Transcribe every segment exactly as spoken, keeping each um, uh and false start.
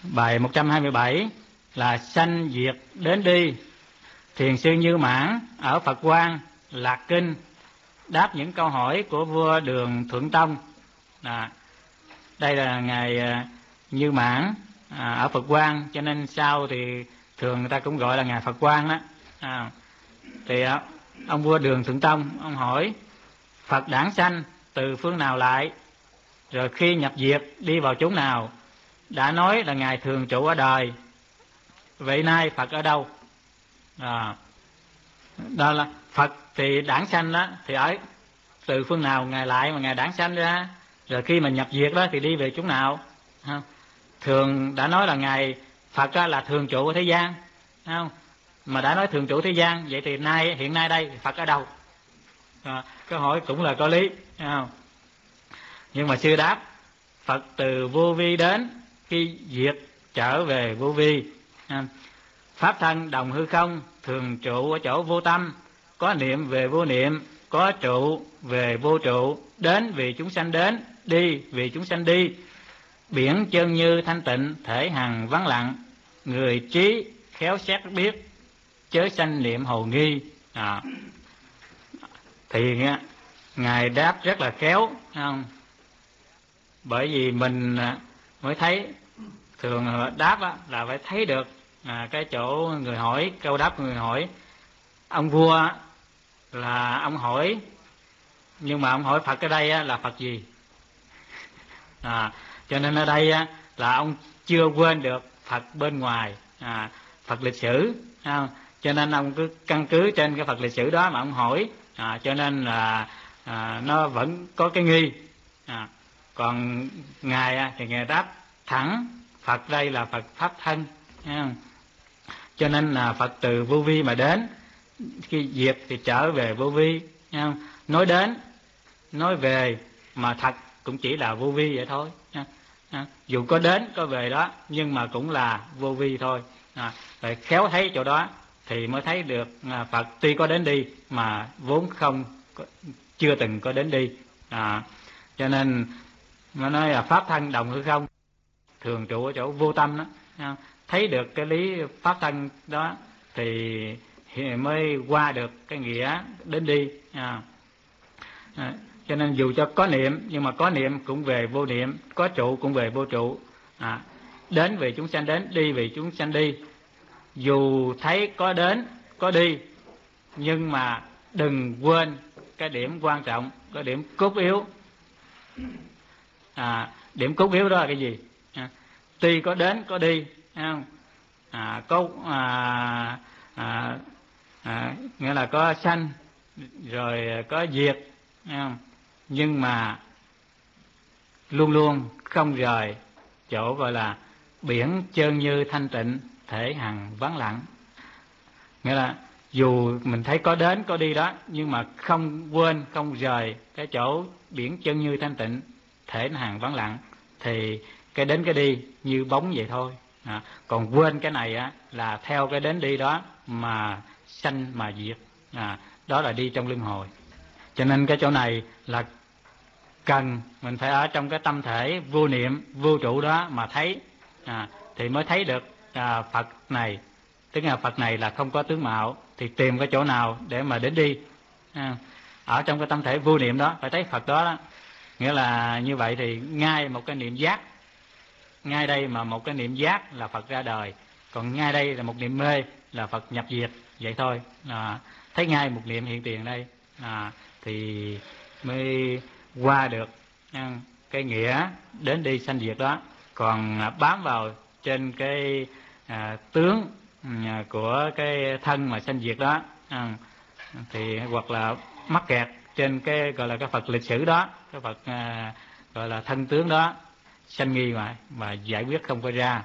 Bài một trăm hai mươi bảy là sanh diệt đến đi. Thiền sư Như Mãn ở Phật Quang Lạc Kinh đáp những câu hỏi của vua Đường Thuận Tông. À, đây là ngài Như Mãn à, ở Phật Quang, cho nên sau thì thường người ta cũng gọi là ngài Phật Quang đó. À, thì à, ông vua Đường Thuận Tông ông hỏi Phật đản sanh từ phương nào lại, rồi khi nhập diệt đi vào chốn nào? Đã nói là ngài thường trụ ở đời, vậy nay Phật ở đâu? À, đó là Phật thì đản sanh đó, thì ở từ phương nào ngài lại mà ngài đản sanh ra, rồi khi mà nhập diệt đó thì đi về chốn nào? Không? Thường đã nói là ngài Phật đó là thường trụ ở thế gian, không? Mà đã nói thường trụ thế gian, vậy thì nay hiện nay đây Phật ở đâu? À, câu hỏi cũng là có lý, không? Nhưng mà sư đáp Phật từ vô vi đến, khi diệt trở về vô vi. Pháp thân đồng hư không, thường trụ ở chỗ vô tâm, có niệm về vô niệm, có trụ về vô trụ, đến vì chúng sanh đến, đi vì chúng sanh đi. Biển chân như thanh tịnh, thể hằng vắng lặng, người trí khéo xét biết, chớ sanh niệm hồ nghi. À, thì ngài đáp rất là khéo, không? Bởi vì mình mới thấy, thường đáp là phải thấy được à, cái chỗ người hỏi, câu đáp của người hỏi. Ông vua là ông hỏi, nhưng mà ông hỏi Phật ở đây là Phật gì? À, cho nên ở đây là ông chưa quên được Phật bên ngoài, à, Phật lịch sử, không? Cho nên ông cứ căn cứ trên cái Phật lịch sử đó mà ông hỏi, à, cho nên là à, nó vẫn có cái nghi. À, còn ngài thì ngài đáp thẳng Phật đây là Phật pháp thân, không? Cho nên là Phật từ vô vi mà đến, khi diệt thì trở về vô vi, không? Nói đến nói về mà thật cũng chỉ là vô vi vậy thôi. À, dù có đến có về đó nhưng mà cũng là vô vi thôi. À, phải khéo thấy chỗ đó thì mới thấy được à, Phật tuy có đến đi mà vốn không có, chưa từng có đến đi. À, cho nên nó nói là pháp thân đồng hư không, thường trụ ở chỗ vô tâm đó. À, thấy được cái lý pháp thân đó thì mới qua được cái nghĩa đến đi. À, à, cho nên dù cho có niệm nhưng mà có niệm cũng về vô niệm, có trụ cũng về vô trụ. À, đến vì chúng sanh đến, đi vì chúng sanh đi. Dù thấy có đến có đi nhưng mà đừng quên cái điểm quan trọng, cái điểm cốt yếu. À, điểm cốt yếu đó là cái gì? À, tuy có đến có đi, không? À, có à, à, à, nghĩa là có sanh rồi có diệt, không? Nhưng mà luôn luôn không rời chỗ gọi là biển trơn như thanh tịnh, thể hằng vắng lặng. Nghĩa là dù mình thấy có đến có đi đó nhưng mà không quên, không rời cái chỗ biển trơn như thanh tịnh, thể hằng vắng lặng, thì cái đến cái đi như bóng vậy thôi. À, còn quên cái này á là theo cái đến đi đó mà sanh mà diệt. À, đó là đi trong luân hồi. Cho nên cái chỗ này là cần mình phải ở trong cái tâm thể vô niệm vô trụ đó mà thấy, à, thì mới thấy được à, Phật này. Tức là Phật này là không có tướng mạo, thì tìm cái chỗ nào để mà đến đi. À, ở trong cái tâm thể vô niệm đó phải thấy Phật đó, đó. Nghĩa là như vậy thì ngay một cái niệm giác, ngay đây mà một cái niệm giác là Phật ra đời, còn ngay đây là một niệm mê là Phật nhập diệt, vậy thôi. À, thấy ngay một niệm hiện tiền đây, à, thì mới qua được à, cái nghĩa đến đi sanh diệt đó. Còn à, bám vào trên cái à, tướng à, của cái thân mà sanh diệt đó, à, thì hoặc là mắc kẹt trên cái gọi là cái Phật lịch sử đó, cái Phật à, gọi là thân tướng đó, sanh nghi mà mà giải quyết không có ra.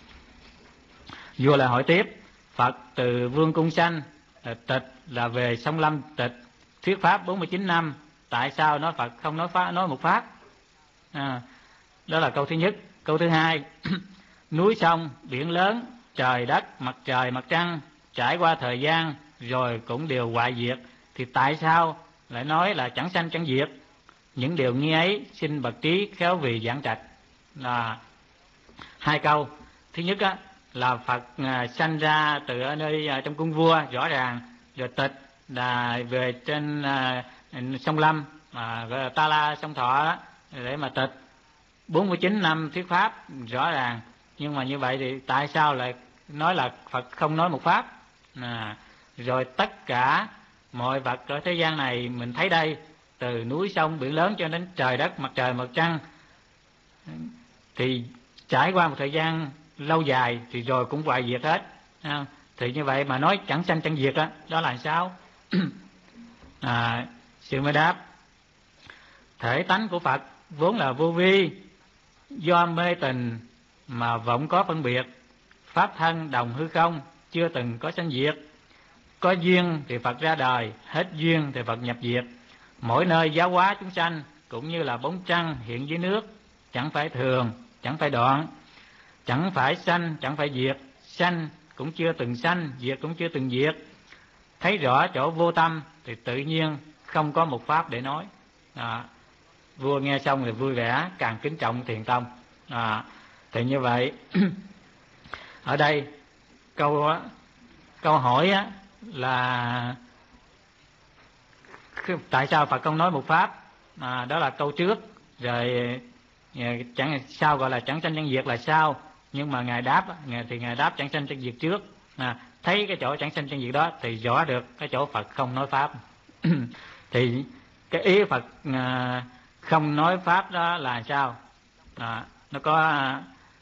Vua lại hỏi tiếp, Phật từ vương cung sanh, tịch là về sông Lâm tịch, thuyết pháp bốn mươi chín năm, tại sao nói Phật không nói pháp, nói một pháp? À, đó là câu thứ nhất. Câu thứ hai, núi sông biển lớn, trời đất mặt trời mặt trăng trải qua thời gian rồi cũng đều hoại diệt, thì tại sao lại nói là chẳng sanh chẳng diệt? Những điều như ấy xin bậc trí khéo vì giảng trạch. Là hai câu. thứ nhất á, là Phật à, sanh ra từ ở nơi à, trong cung vua rõ ràng, rồi tịch là về trên à, sông Lâm, à, gọi là Ta La sông Thọ đó, để mà tịch bốn mươi chín năm thuyết pháp rõ ràng. Nhưng mà như vậy thì tại sao lại nói là Phật không nói một pháp? À, rồi tất cả mọi vật ở thế gian này mình thấy đây, từ núi sông biển lớn cho đến trời đất mặt trời mặt trăng, thì trải qua một thời gian lâu dài thì rồi cũng hoại diệt hết. À, thì như vậy mà nói chẳng sanh chẳng diệt đó, đó là sao? à, Sư mới đáp: thể tánh của Phật vốn là vô vi, do mê tình mà vọng có phân biệt. Pháp thân đồng hư không, chưa từng có sanh diệt. Có duyên thì Phật ra đời, hết duyên thì Phật nhập diệt. Mỗi nơi giáo hóa chúng sanh, cũng như là bóng trăng hiện dưới nước, chẳng phải thường, chẳng phải đoạn, chẳng phải sanh, chẳng phải diệt. Sanh cũng chưa từng sanh, diệt cũng chưa từng diệt. Thấy rõ chỗ vô tâm thì tự nhiên không có một pháp để nói. À, vua nghe xong thì vui vẻ, càng kính trọng Thiền Tông. À, thì như vậy ở đây câu câu hỏi á, là tại sao Phật không nói một pháp? À, đó là câu trước. Rồi chẳng sao gọi là chẳng sanh chẳng diệt là sao? Nhưng mà ngài đáp, ngài thì ngài đáp chẳng sanh chẳng diệt trước. À, thấy cái chỗ chẳng sanh chẳng diệt đó thì rõ được cái chỗ Phật không nói pháp. Thì cái ý Phật à, không nói pháp đó là sao? À, nó có à,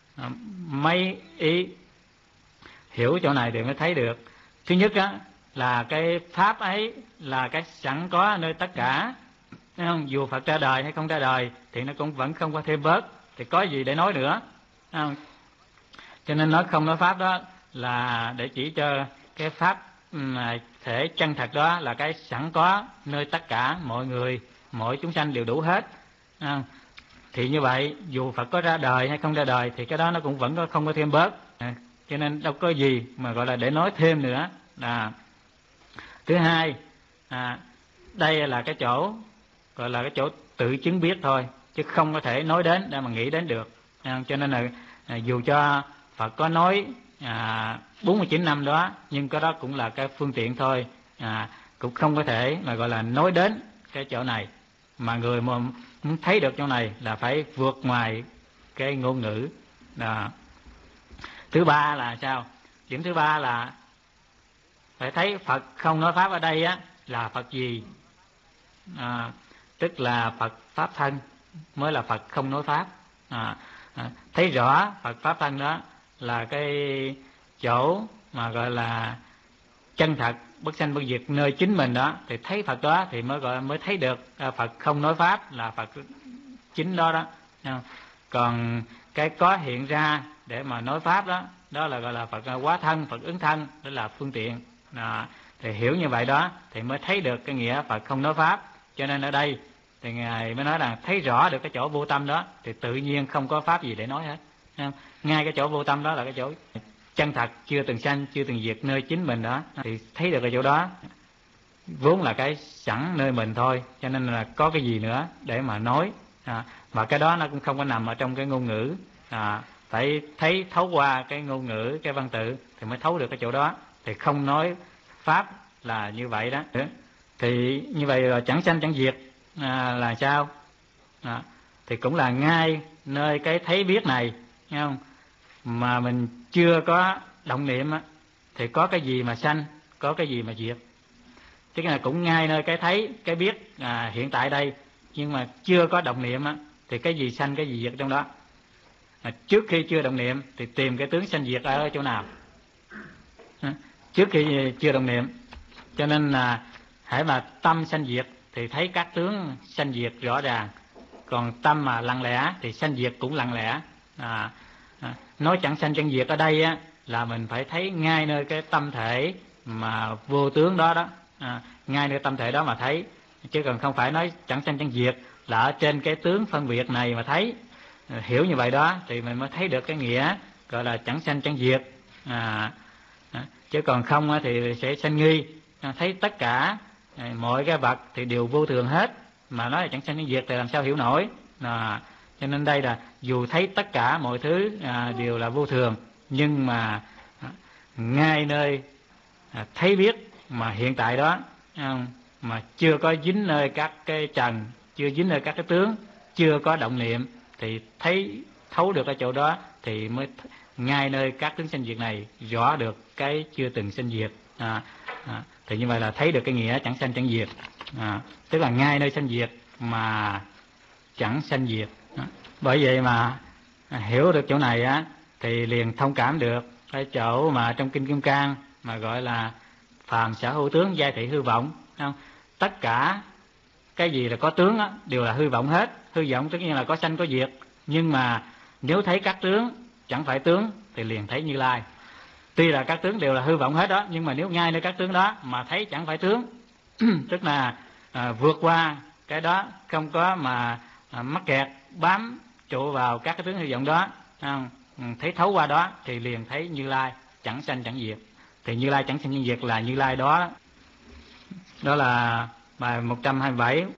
mấy ý, hiểu chỗ này thì mới thấy được. Thứ nhất á, là cái pháp ấy là cái sẵn có nơi tất cả. Thấy không? Dù Phật ra đời hay không ra đời thì nó cũng vẫn không có thêm bớt, thì có gì để nói nữa. Thấy không? Cho nên nói không nói pháp đó là để chỉ cho cái pháp thể chân thật đó là cái sẵn có nơi tất cả mọi người, mọi chúng sanh đều đủ hết. À, thì như vậy dù Phật có ra đời hay không ra đời thì cái đó nó cũng vẫn có không có thêm bớt. À, cho nên đâu có gì mà gọi là để nói thêm nữa. À, thứ hai, à, đây là cái chỗ gọi là cái chỗ tự chứng biết thôi, chứ không có thể nói đến để mà nghĩ đến được. À, cho nên là à, dù cho Phật có nói à, bốn mươi chín năm đó, nhưng cái đó cũng là cái phương tiện thôi. À, cũng không có thể mà gọi là nói đến cái chỗ này. Mà người mà muốn thấy được chỗ này là phải vượt ngoài cái ngôn ngữ. À, thứ ba là sao? Điểm thứ ba là phải thấy Phật không nói pháp ở đây á là Phật gì? À, tức là Phật pháp thân mới là Phật không nói pháp. À, à, thấy rõ Phật pháp thân đó là cái chỗ mà gọi là chân thật bất sanh bất diệt nơi chính mình đó, thì thấy Phật đó thì mới gọi mới thấy được à, Phật không nói pháp là Phật chính đó đó. Còn cái có hiện ra để mà nói pháp đó, đó là gọi là Phật hóa thân, Phật ứng thân, đó là phương tiện. À, thì hiểu như vậy đó thì mới thấy được cái nghĩa Phật không nói pháp. Cho nên ở đây thì ngài mới nói là thấy rõ được cái chỗ vô tâm đó thì tự nhiên không có pháp gì để nói hết. Ngay cái chỗ vô tâm đó là cái chỗ chân thật chưa từng sanh chưa từng diệt nơi chính mình đó, thì thấy được cái chỗ đó vốn là cái sẵn nơi mình thôi, cho nên là có cái gì nữa để mà nói. À, mà cái đó nó cũng không có nằm ở trong cái ngôn ngữ. À, phải thấy thấu qua cái ngôn ngữ, cái văn tự thì mới thấu được cái chỗ đó. Thì không nói pháp là như vậy đó. Thì như vậy là chẳng sanh chẳng diệt à, là sao? À, thì cũng là ngay nơi cái thấy biết này, nghe không? Mà mình chưa có động niệm á, thì có cái gì mà sanh, có cái gì mà diệt. Tức là cũng ngay nơi cái thấy, cái biết à, hiện tại đây, nhưng mà chưa có động niệm á, thì cái gì sanh, cái gì diệt trong đó. À, trước khi chưa động niệm thì tìm cái tướng sanh diệt ở chỗ nào? À, trước khi chưa động niệm, cho nên là hãy mà tâm sanh diệt thì thấy các tướng sanh diệt rõ ràng. Còn tâm mà lặng lẽ thì sanh diệt cũng lặng lẽ. À, à, nói chẳng sanh chẳng diệt ở đây á, là mình phải thấy ngay nơi cái tâm thể mà vô tướng đó đó. À, ngay nơi tâm thể đó mà thấy, chứ còn không phải nói chẳng sanh chẳng diệt là ở trên cái tướng phân biệt này mà thấy. À, hiểu như vậy đó thì mình mới thấy được cái nghĩa gọi là chẳng sanh chẳng diệt. À, à, chứ còn không thì sẽ sanh nghi. À, thấy tất cả à, mọi cái vật thì đều vô thường hết, mà nói là chẳng sanh chẳng diệt thì làm sao hiểu nổi. À, cho nên đây là dù thấy tất cả mọi thứ à, đều là vô thường, nhưng mà ngay nơi thấy biết mà hiện tại đó mà chưa có dính nơi các cái trần, chưa dính nơi các cái tướng, chưa có động niệm, thì thấy thấu được ở chỗ đó thì mới ngay nơi các tướng sanh diệt này rõ được cái chưa từng sanh diệt. À, à, thì như vậy là thấy được cái nghĩa chẳng sanh chẳng diệt, à, tức là ngay nơi sanh diệt mà chẳng sanh diệt. À, bởi vậy mà hiểu được chỗ này á thì liền thông cảm được cái chỗ mà trong kinh Kim Cang mà gọi là phàm sở hữu tướng giai thị hư vọng, không? Tất cả cái gì là có tướng á, đều là hư vọng hết. Hư vọng tất nhiên là có sanh có diệt, nhưng mà nếu thấy các tướng chẳng phải tướng thì liền thấy Như Lai. Tuy là các tướng đều là hư vọng hết đó, nhưng mà nếu ngay nơi các tướng đó mà thấy chẳng phải tướng tức là à, vượt qua cái đó, không có mà à, mắc kẹt bám trụ vào các cái tướng hư vọng đó, không? Thấy thấu qua đó thì liền thấy Như Lai chẳng sanh chẳng diệt. Thì Như Lai chẳng sanh chẳng diệt là Như Lai đó. Đó là bài một trăm hai mươi bảy.